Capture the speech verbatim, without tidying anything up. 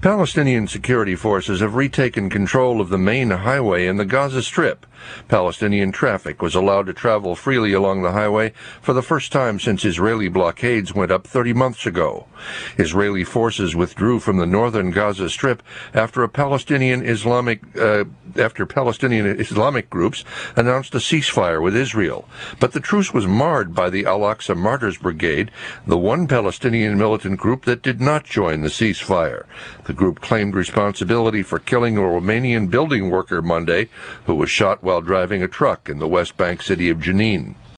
Palestinian security forces have retaken control of the main highway in the Gaza Strip. Palestinian traffic was allowed to travel freely along the highway for the first time since Israeli blockades went up thirty months ago. Israeli forces withdrew from the northern Gaza Strip after a Palestinian Islamic uh, after Palestinian Islamic groups announced a ceasefire with Israel. But the truce was marred by the Al-Aqsa Martyrs Brigade, the one Palestinian militant group that did not join the ceasefire. The group claimed responsibility for killing a Romanian building worker Monday who was shot while driving a truck in the West Bank city of Jenin.